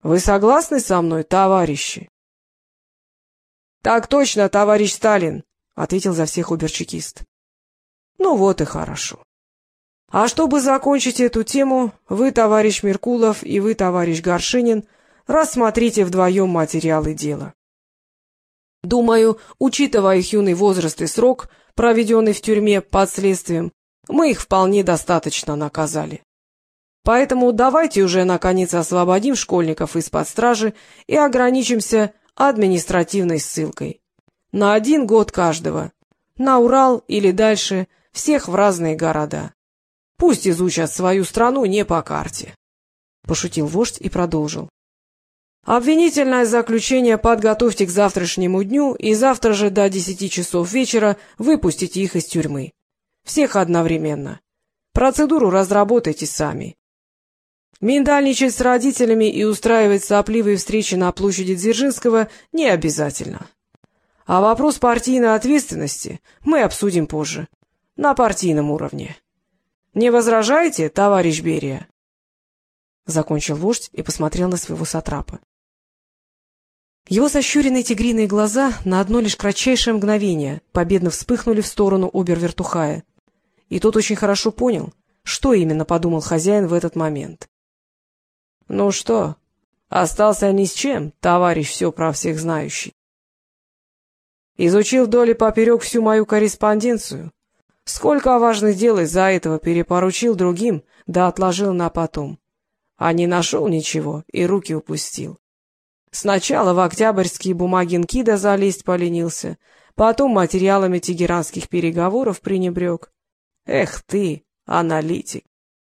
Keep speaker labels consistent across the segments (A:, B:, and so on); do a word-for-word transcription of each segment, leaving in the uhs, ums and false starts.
A: Вы согласны со мной, товарищи? — Так точно, товарищ Сталин, — ответил за всех обер-чекист. — Ну вот и хорошо. А чтобы закончить эту тему, вы, товарищ Меркулов, и вы, товарищ Горшинин, рассмотрите вдвоем материалы дела. Думаю, учитывая их юный возраст и срок, проведенный в тюрьме под следствием, мы их вполне достаточно наказали. Поэтому давайте уже, наконец, освободим школьников из-под стражи и ограничимся административной ссылкой. На один год каждого. На Урал или дальше, всех в разные города. Пусть изучат свою страну не по карте. Пошутил вождь и продолжил. Обвинительное заключение подготовьте к завтрашнему дню и завтра же до десяти часов вечера выпустите их из тюрьмы. Всех одновременно. Процедуру разработайте сами. Миндальничать с родителями и устраивать сопливые встречи на площади Дзержинского не обязательно. А вопрос партийной ответственности мы обсудим позже, на партийном уровне. Не возражаете, товарищ Берия? Закончил вождь и посмотрел на своего сатрапа. Его сощуренные тигриные глаза на одно лишь кратчайшее мгновение победно вспыхнули в сторону обер-вертухая, и тот очень хорошо понял, что именно подумал хозяин в этот момент. — Ну что, остался ни с чем, товарищ все про всех знающий? Изучил вдоль и поперек всю мою корреспонденцию. Сколько важных дел из-за этого перепоручил другим, да отложил на потом. А не нашел ничего и руки упустил. Сначала в октябрьские бумаги НКИДа залезть поленился, потом материалами тегеранских переговоров пренебрег. Эх ты, аналитик!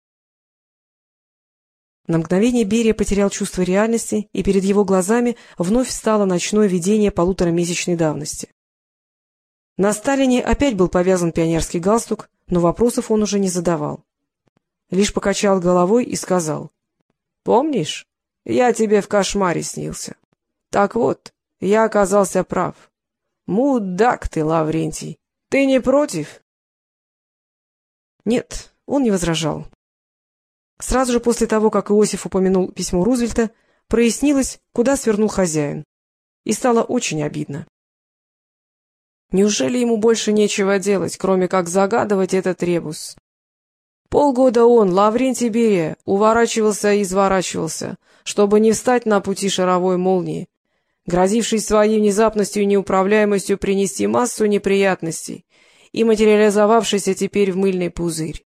A: На мгновение Берия потерял чувство реальности, и перед его глазами вновь встало ночное видение полуторамесячной давности. На Сталине опять был повязан пионерский галстук, но вопросов он уже не задавал. Лишь покачал головой и сказал: — Помнишь, я тебе в кошмаре снился. Так вот, я оказался прав. Мудак ты, Лаврентий. Ты не против? Нет, он не возражал. Сразу же после того, как Иосиф упомянул письмо Рузвельта, прояснилось, куда свернул хозяин. И стало очень обидно. Неужели ему больше нечего делать, кроме как загадывать этот ребус? Полгода он, Лаврентий Берия, уворачивался и изворачивался, чтобы не встать на пути шаровой молнии, грозившей своей внезапностью и неуправляемостью принести массу неприятностей и материализовавшийся теперь в мыльный пузырь.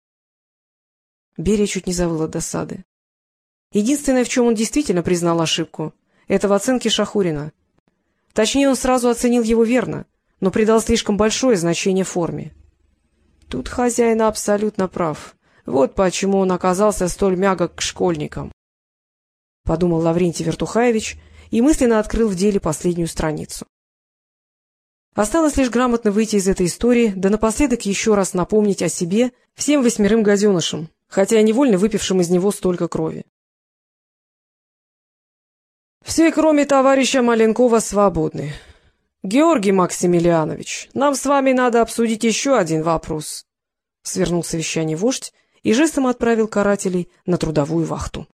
A: Берия чуть не завыл от досады. Единственное, в чем он действительно признал ошибку, это в оценке Шахурина. Точнее, он сразу оценил его верно, но придал слишком большое значение форме. Тут хозяин абсолютно прав. Вот почему он оказался столь мягок к школьникам. Подумал Лаврентий Вертухаевич и мысленно открыл в деле последнюю страницу. Осталось лишь грамотно выйти из этой истории, да напоследок еще раз напомнить о себе всем восьмерым гаденышам, хотя и невольно выпившим из него столько крови. Все, кроме товарища Маленкова, свободны. Георгий Максимилианович, нам с вами надо обсудить еще один вопрос. Свернул совещание вождь и жестом отправил карателей на трудовую вахту.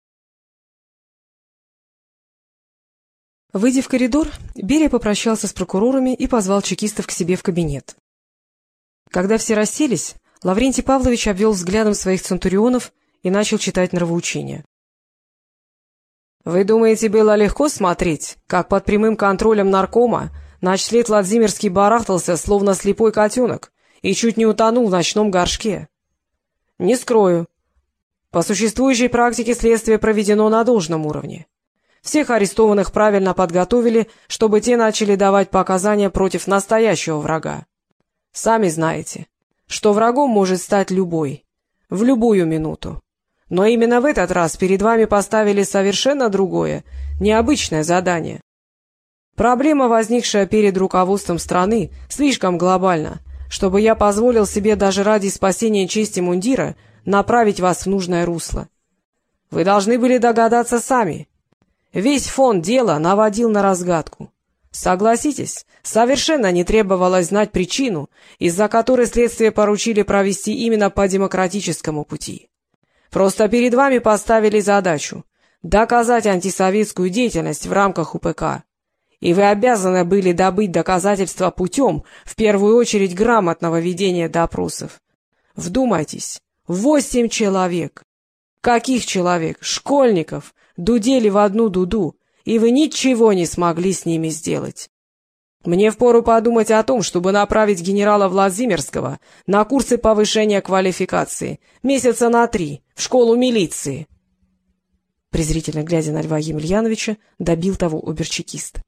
A: Выйдя в коридор, Берия попрощался с прокурорами и позвал чекистов к себе в кабинет. Когда все расселись, Лаврентий Павлович обвел взглядом своих центурионов и начал читать нравоучения. — Вы думаете, было легко смотреть, как под прямым контролем наркома ночлет Владимирский барахтался, словно слепой котенок, и чуть не утонул в ночном горшке? Не скрою. По существующей практике следствие проведено на должном уровне. Всех арестованных правильно подготовили, чтобы те начали давать показания против настоящего врага. Сами знаете, что врагом может стать любой, в любую минуту. Но именно в этот раз перед вами поставили совершенно другое, необычное задание. Проблема, возникшая перед руководством страны, слишком глобальна, чтобы я позволил себе даже ради спасения чести мундира направить вас в нужное русло. Вы должны были догадаться сами. Весь фон дела наводил на разгадку. Согласитесь, совершенно не требовалось знать причину, из-за которой следствие поручили провести именно по демократическому пути. Просто перед вами поставили задачу доказать антисоветскую деятельность в рамках УПК. И вы обязаны были добыть доказательства путем, в первую очередь, грамотного ведения допросов. Вдумайтесь, восемь человек. Каких человек? Школьников. Дудели в одну дуду, и вы ничего не смогли с ними сделать. Мне впору подумать о том, чтобы направить генерала Владимирского на курсы повышения квалификации, месяца на три, в школу милиции. Презрительно глядя на Льва Емельяновича, добил того обер-чекист.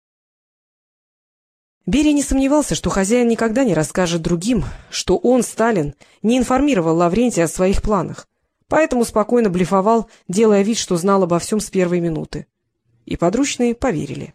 A: Берия не сомневался, что хозяин никогда не расскажет другим, что он, Сталин, не информировал Лаврентия о своих планах, поэтому спокойно блефовал, делая вид, что знал обо всем с первой минуты. И подручные поверили.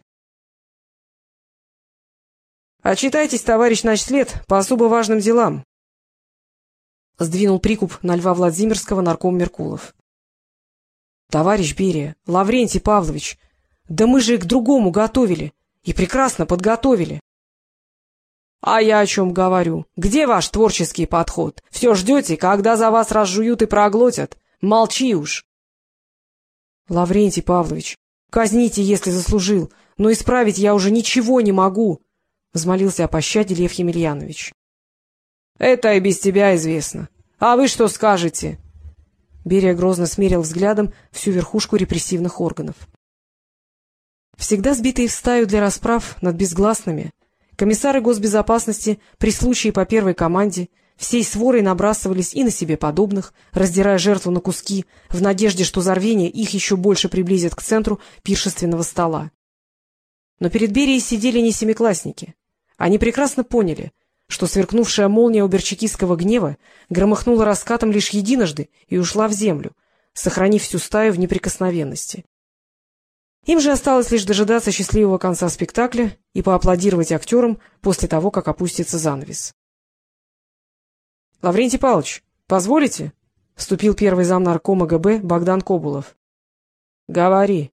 A: — Отчитайтесь, товарищ начслед, по особо важным делам, — сдвинул прикуп на Льва Владимирского нарком Меркулов. — Товарищ Берия, Лаврентий Павлович, да мы же и к другому готовили, и прекрасно подготовили. — А я о чем говорю? Где ваш творческий подход? Все ждете, когда за вас разжуют и проглотят? Молчи уж. — Лаврентий Павлович, казните, если заслужил, но исправить я уже ничего не могу, — взмолился о пощаде Лев Емельянович. — Это и без тебя известно. А вы что скажете? Берия грозно смерил взглядом всю верхушку репрессивных органов. Всегда сбитые в стаю для расправ над безгласными, комиссары госбезопасности при случае по первой команде всей сворой набрасывались и на себе подобных, раздирая жертву на куски, в надежде, что зарвение их еще больше приблизит к центру пиршественного стола. Но перед Берией сидели не семиклассники. Они прекрасно поняли, что сверкнувшая молния обер-чекистского гнева громыхнула раскатом лишь единожды и ушла в землю, сохранив всю стаю в неприкосновенности. Им же осталось лишь дожидаться счастливого конца спектакля и поаплодировать актерам после того, как опустится занавес. — Лаврентий Павлович, позволите? — вступил первый замнаркома ГБ Богдан Кобулов. — Говори.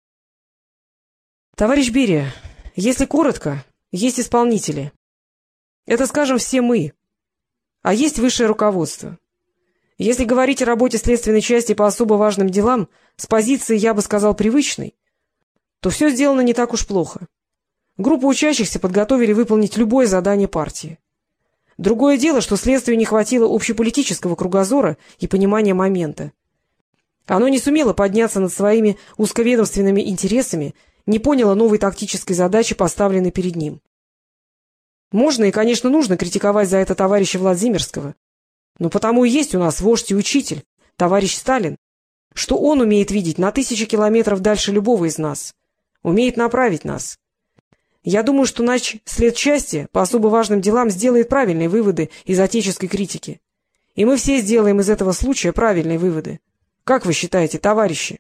A: — Товарищ Берия, если коротко, есть исполнители. Это, скажем, все мы. А есть высшее руководство. Если говорить о работе следственной части по особо важным делам с позиции, я бы сказал, привычной, то все сделано не так уж плохо. Группу учащихся подготовили выполнить любое задание партии. Другое дело, что следствию не хватило общеполитического кругозора и понимания момента. Оно не сумело подняться над своими узковедомственными интересами, не поняло новой тактической задачи, поставленной перед ним. Можно и, конечно, нужно критиковать за это товарища Владимирского, но потому и есть у нас вождь и учитель, товарищ Сталин, что он умеет видеть на тысячи километров дальше любого из нас, умеет направить нас. Я думаю, что наш следчасти по особо важным делам сделает правильные выводы из отеческой критики. И мы все сделаем из этого случая правильные выводы. Как вы считаете, товарищи?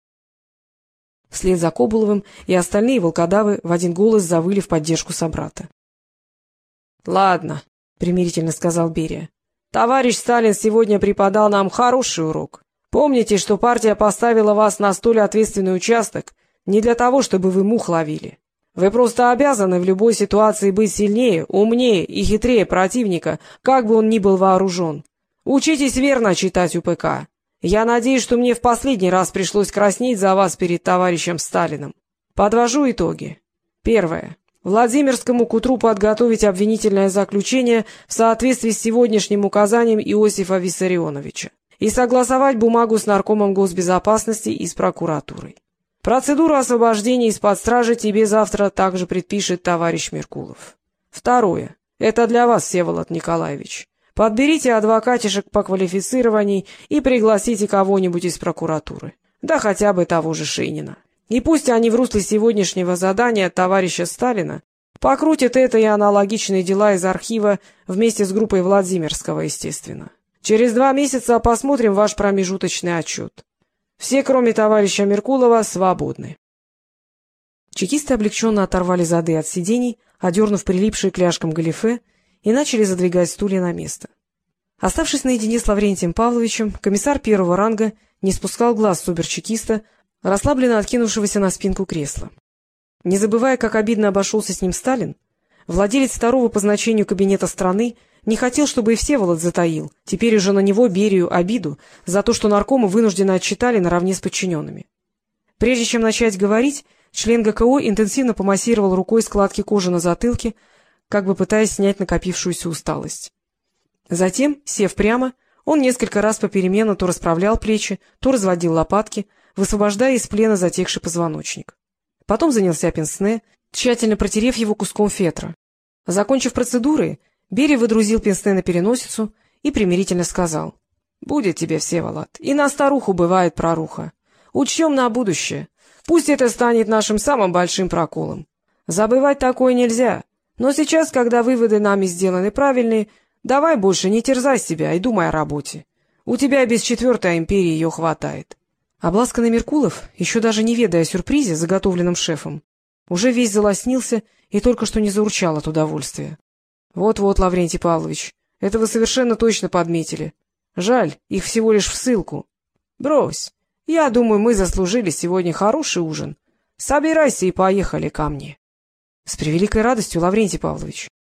A: Вслед за Кобуловым и остальные волкодавы в один голос завыли в поддержку собрата. — Ладно, — примирительно сказал Берия. — Товарищ Сталин сегодня преподал нам хороший урок. Помните, что партия поставила вас на столь ответственный участок не для того, чтобы вы мух ловили. Вы просто обязаны в любой ситуации быть сильнее, умнее и хитрее противника, как бы он ни был вооружен. Учитесь верно читать УПК. Я надеюсь, что мне в последний раз пришлось краснеть за вас перед товарищем Сталиным. Подвожу итоги. Первое. Владимирскому к утру подготовить обвинительное заключение в соответствии с сегодняшним указанием Иосифа Виссарионовича и согласовать бумагу с наркомом госбезопасности и с прокуратурой. Процедуру освобождения из-под стражи тебе завтра также предпишет товарищ Меркулов. Второе. Это для вас, Всеволод Николаевич. Подберите адвокатишек по квалифицированию и пригласите кого-нибудь из прокуратуры, да хотя бы того же Шейнина. И пусть они в русле сегодняшнего задания товарища Сталина покрутят это и аналогичные дела из архива вместе с группой Владимирского, естественно. Через два месяца посмотрим ваш промежуточный отчет. Все, кроме товарища Меркулова, свободны. Чекисты облегченно оторвали зады от сидений, одернув прилипшие к ляжкам галифе, и начали задвигать стулья на место. Оставшись наедине с Лаврентием Павловичем, комиссар первого ранга не спускал глаз с обер-чекиста, расслабленно откинувшегося на спинку кресла. Не забывая, как обидно обошелся с ним Сталин, владелец второго по значению кабинета страны не хотел, чтобы и Всеволод затаил, теперь уже на него Берию, обиду за то, что наркома вынужденно отчитали наравне с подчиненными. Прежде чем начать говорить, член ГКО интенсивно помассировал рукой складки кожи на затылке, как бы пытаясь снять накопившуюся усталость. Затем, сев прямо, он несколько раз попеременно то расправлял плечи, то разводил лопатки, высвобождая из плена затекший позвоночник. Потом занялся пенсне, тщательно протерев его куском фетра. Закончив процедуры, Берия выдрузил пенсне на переносицу и примирительно сказал: — Будет тебе, Всеволод, и на старуху бывает проруха. Учтем на будущее. Пусть это станет нашим самым большим проколом. Забывать такое нельзя. Но сейчас, когда выводы нами сделаны правильные, давай больше не терзай себя и думай о работе. У тебя без четвертой империи ее хватает. Обласканный Меркулов, еще даже не ведая о сюрпризе, заготовленном шефом, уже весь залоснился и только что не заурчал от удовольствия. Вот-вот, Лаврентий Павлович, это вы совершенно точно подметили. Жаль, их всего лишь в ссылку. Брось, я думаю, мы заслужили сегодня хороший ужин. Собирайся и поехали ко мне. — С превеликой радостью, Лаврентий Павлович.